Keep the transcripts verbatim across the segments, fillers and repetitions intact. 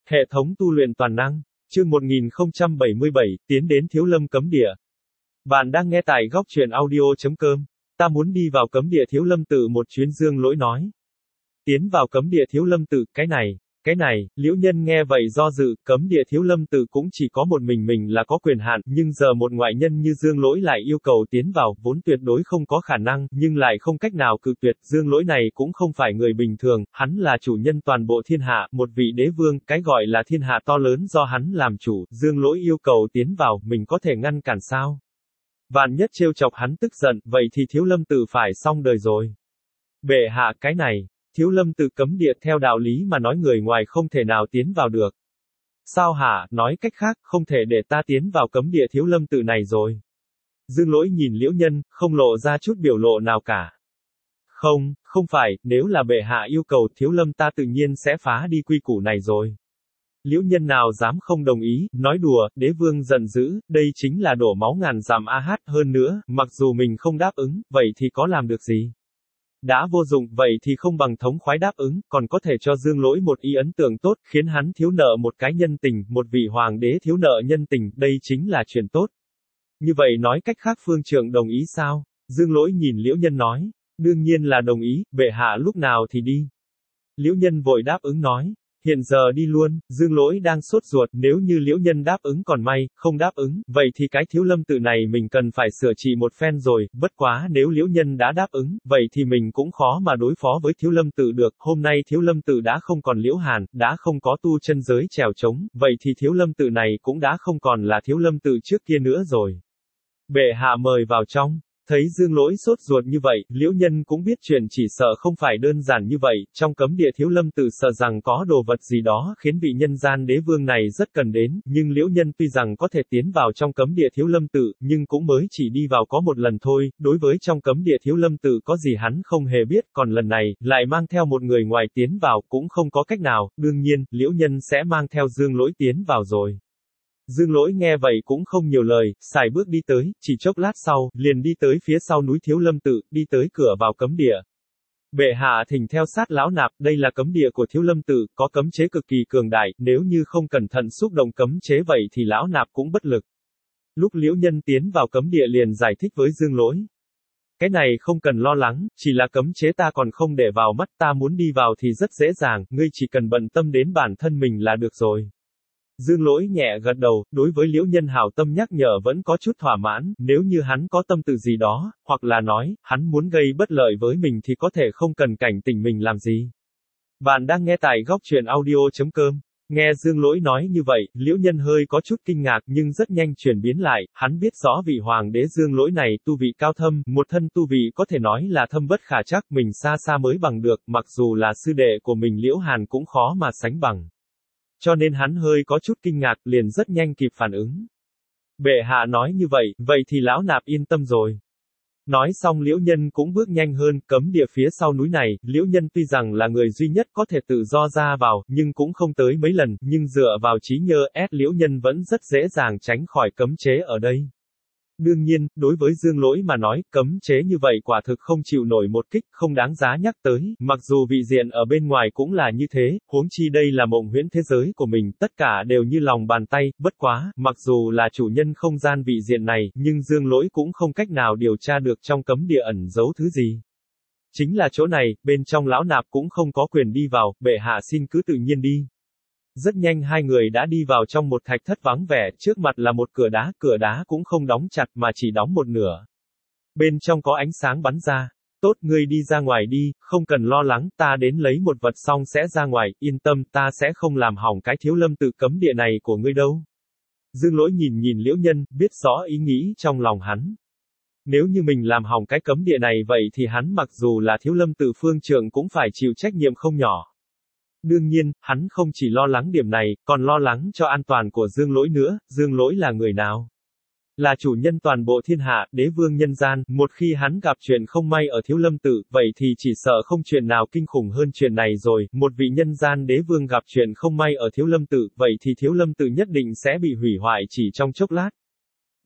Hệ thống tu luyện toàn năng. Chương một nghìn không trăm bảy mươi bảy, tiến đến Thiếu Lâm cấm địa. Bạn đang nghe tại góc truyện audio.com. Ta muốn đi vào cấm địa Thiếu Lâm tự một chuyến, Dương Lỗi nói. Tiến vào cấm địa Thiếu Lâm tự, cái này, cái này, Liễu Nhân nghe vậy do dự, cấm địa Thiếu Lâm tự cũng chỉ có một mình mình là có quyền hạn, nhưng giờ một ngoại nhân như Dương Lỗi lại yêu cầu tiến vào, vốn tuyệt đối không có khả năng, nhưng lại không cách nào cự tuyệt. Dương Lỗi này cũng không phải người bình thường, hắn là chủ nhân toàn bộ thiên hạ, một vị đế vương, cái gọi là thiên hạ to lớn do hắn làm chủ. Dương Lỗi yêu cầu tiến vào, mình có thể ngăn cản sao? Vạn nhất trêu chọc hắn tức giận, vậy thì Thiếu Lâm tự phải xong đời rồi. Bệ hạ, cái này, Thiếu Lâm tự cấm địa theo đạo lý mà nói người ngoài không thể nào tiến vào được. Sao hả, nói cách khác, không thể để ta tiến vào cấm địa Thiếu Lâm tự này rồi. Dương Lỗi nhìn Liễu Nhân, không lộ ra chút biểu lộ nào cả. Không, không phải, nếu là bệ hạ yêu cầu Thiếu Lâm ta tự nhiên sẽ phá đi quy củ này rồi. Liễu Nhân nào dám không đồng ý, nói đùa, đế vương giận dữ, đây chính là đổ máu ngàn dặm a hát, hơn nữa, mặc dù mình không đáp ứng, vậy thì có làm được gì? Đã vô dụng, vậy thì không bằng thống khoái đáp ứng, còn có thể cho Dương Lỗi một ý ấn tượng tốt, khiến hắn thiếu nợ một cái nhân tình, một vị hoàng đế thiếu nợ nhân tình, đây chính là chuyện tốt. Như vậy nói cách khác phương trượng đồng ý sao? Dương Lỗi nhìn Liễu Nhân nói, đương nhiên là đồng ý, bệ hạ lúc nào thì đi. Liễu Nhân vội đáp ứng nói, hiện giờ đi luôn. Dương Lỗi đang sốt ruột, nếu như Liễu Nhân đáp ứng còn may, không đáp ứng, vậy thì cái Thiếu Lâm tự này mình cần phải sửa trị một phen rồi, bất quá nếu Liễu Nhân đã đáp ứng, vậy thì mình cũng khó mà đối phó với Thiếu Lâm tự được. Hôm nay Thiếu Lâm tự đã không còn Liễu Hàn, đã không có tu chân giới trèo trống, vậy thì Thiếu Lâm tự này cũng đã không còn là Thiếu Lâm tự trước kia nữa rồi. Bệ hạ mời vào trong. Thấy Dương Lỗi sốt ruột như vậy, Liễu Nhân cũng biết chuyện chỉ sợ không phải đơn giản như vậy, trong cấm địa Thiếu Lâm tự sợ rằng có đồ vật gì đó khiến vị nhân gian đế vương này rất cần đến, nhưng Liễu Nhân tuy rằng có thể tiến vào trong cấm địa Thiếu Lâm tự, nhưng cũng mới chỉ đi vào có một lần thôi, đối với trong cấm địa Thiếu Lâm tự có gì hắn không hề biết, còn lần này, lại mang theo một người ngoài tiến vào, cũng không có cách nào, đương nhiên, Liễu Nhân sẽ mang theo Dương Lỗi tiến vào rồi. Dương Lỗi nghe vậy cũng không nhiều lời, xài bước đi tới, chỉ chốc lát sau, liền đi tới phía sau núi Thiếu Lâm tự, đi tới cửa vào cấm địa. Bệ hạ thỉnh theo sát lão nạp, đây là cấm địa của Thiếu Lâm tự, có cấm chế cực kỳ cường đại, nếu như không cẩn thận xúc động cấm chế vậy thì lão nạp cũng bất lực. Lúc Liễu Nhân tiến vào cấm địa liền giải thích với Dương Lỗi. Cái này không cần lo lắng, chỉ là cấm chế ta còn không để vào mắt, ta muốn đi vào thì rất dễ dàng, ngươi chỉ cần bận tâm đến bản thân mình là được rồi. Dương Lỗi nhẹ gật đầu, đối với Liễu Nhân hảo tâm nhắc nhở vẫn có chút thỏa mãn, nếu như hắn có tâm tư gì đó, hoặc là nói, hắn muốn gây bất lợi với mình thì có thể không cần cảnh tỉnh mình làm gì. Bạn đang nghe tại góc truyện audio.com. Nghe Dương Lỗi nói như vậy, Liễu Nhân hơi có chút kinh ngạc nhưng rất nhanh chuyển biến lại, hắn biết rõ vị hoàng đế Dương Lỗi này tu vị cao thâm, một thân tu vị có thể nói là thâm bất khả trắc, mình xa xa mới bằng được, mặc dù là sư đệ của mình Liễu Hàn cũng khó mà sánh bằng. Cho nên hắn hơi có chút kinh ngạc, liền rất nhanh kịp phản ứng. Bệ hạ nói như vậy, vậy thì lão nạp yên tâm rồi. Nói xong Liễu Nhân cũng bước nhanh hơn, cấm địa phía sau núi này, Liễu Nhân tuy rằng là người duy nhất có thể tự do ra vào, nhưng cũng không tới mấy lần, nhưng dựa vào trí nhớ ép Liễu Nhân vẫn rất dễ dàng tránh khỏi cấm chế ở đây. Đương nhiên, đối với Dương Lỗi mà nói, cấm chế như vậy quả thực không chịu nổi một kích, không đáng giá nhắc tới, mặc dù vị diện ở bên ngoài cũng là như thế, huống chi đây là mộng huyễn thế giới của mình, tất cả đều như lòng bàn tay, bất quá, mặc dù là chủ nhân không gian vị diện này, nhưng Dương Lỗi cũng không cách nào điều tra được trong cấm địa ẩn giấu thứ gì. Chính là chỗ này, bên trong lão nạp cũng không có quyền đi vào, bệ hạ xin cứ tự nhiên đi. Rất nhanh hai người đã đi vào trong một thạch thất vắng vẻ, trước mặt là một cửa đá, cửa đá cũng không đóng chặt mà chỉ đóng một nửa. Bên trong có ánh sáng bắn ra. Tốt, ngươi đi ra ngoài đi, không cần lo lắng, ta đến lấy một vật xong sẽ ra ngoài, yên tâm, ta sẽ không làm hỏng cái Thiếu Lâm tự cấm địa này của ngươi đâu. Dương Lỗi nhìn nhìn Liễu Nhân, biết rõ ý nghĩ trong lòng hắn. Nếu như mình làm hỏng cái cấm địa này vậy thì hắn mặc dù là Thiếu Lâm tự phương trượng cũng phải chịu trách nhiệm không nhỏ. Đương nhiên, hắn không chỉ lo lắng điểm này, còn lo lắng cho an toàn của Dương Lỗi nữa. Dương Lỗi là người nào? Là chủ nhân toàn bộ thiên hạ, đế vương nhân gian, một khi hắn gặp chuyện không may ở Thiếu Lâm tự, vậy thì chỉ sợ không chuyện nào kinh khủng hơn chuyện này rồi, một vị nhân gian đế vương gặp chuyện không may ở Thiếu Lâm tự, vậy thì Thiếu Lâm tự nhất định sẽ bị hủy hoại chỉ trong chốc lát.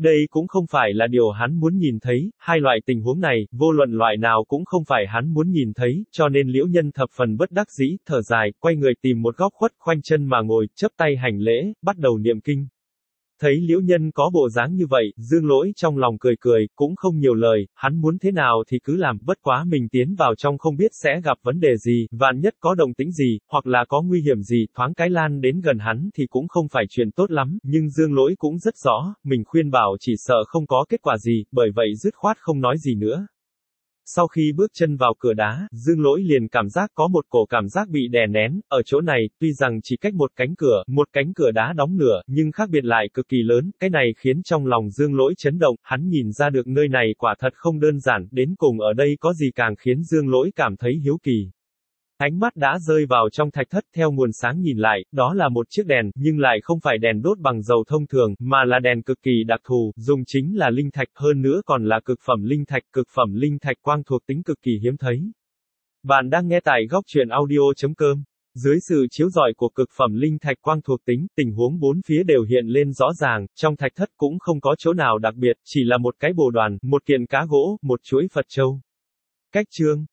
Đây cũng không phải là điều hắn muốn nhìn thấy, hai loại tình huống này, vô luận loại nào cũng không phải hắn muốn nhìn thấy, cho nên Liễu Nhân thập phần bất đắc dĩ, thở dài, quay người tìm một góc khuất khoanh chân mà ngồi, chắp tay hành lễ, bắt đầu niệm kinh. Thấy Liễu Nhân có bộ dáng như vậy, Dương Lỗi trong lòng cười cười, cũng không nhiều lời, hắn muốn thế nào thì cứ làm, bất quá mình tiến vào trong không biết sẽ gặp vấn đề gì, vạn nhất có động tĩnh gì, hoặc là có nguy hiểm gì, thoáng cái lan đến gần hắn thì cũng không phải chuyện tốt lắm, nhưng Dương Lỗi cũng rất rõ, mình khuyên bảo chỉ sợ không có kết quả gì, bởi vậy dứt khoát không nói gì nữa. Sau khi bước chân vào cửa đá, Dương Lỗi liền cảm giác có một cổ cảm giác bị đè nén, ở chỗ này, tuy rằng chỉ cách một cánh cửa, một cánh cửa đá đóng nửa, nhưng khác biệt lại cực kỳ lớn, cái này khiến trong lòng Dương Lỗi chấn động, hắn nhìn ra được nơi này quả thật không đơn giản, đến cùng ở đây có gì càng khiến Dương Lỗi cảm thấy hiếu kỳ. Ánh mắt đã rơi vào trong thạch thất, theo nguồn sáng nhìn lại, đó là một chiếc đèn, nhưng lại không phải đèn đốt bằng dầu thông thường, mà là đèn cực kỳ đặc thù, dùng chính là linh thạch, hơn nữa còn là cực phẩm linh thạch, cực phẩm linh thạch quang thuộc tính cực kỳ hiếm thấy. Bạn đang nghe tại góc truyện audio chấm com. Dưới sự chiếu rọi của cực phẩm linh thạch quang thuộc tính, tình huống bốn phía đều hiện lên rõ ràng, trong thạch thất cũng không có chỗ nào đặc biệt, chỉ là một cái bồ đoàn, một kiện cá gỗ, một chuỗi Phật châu. Cách chương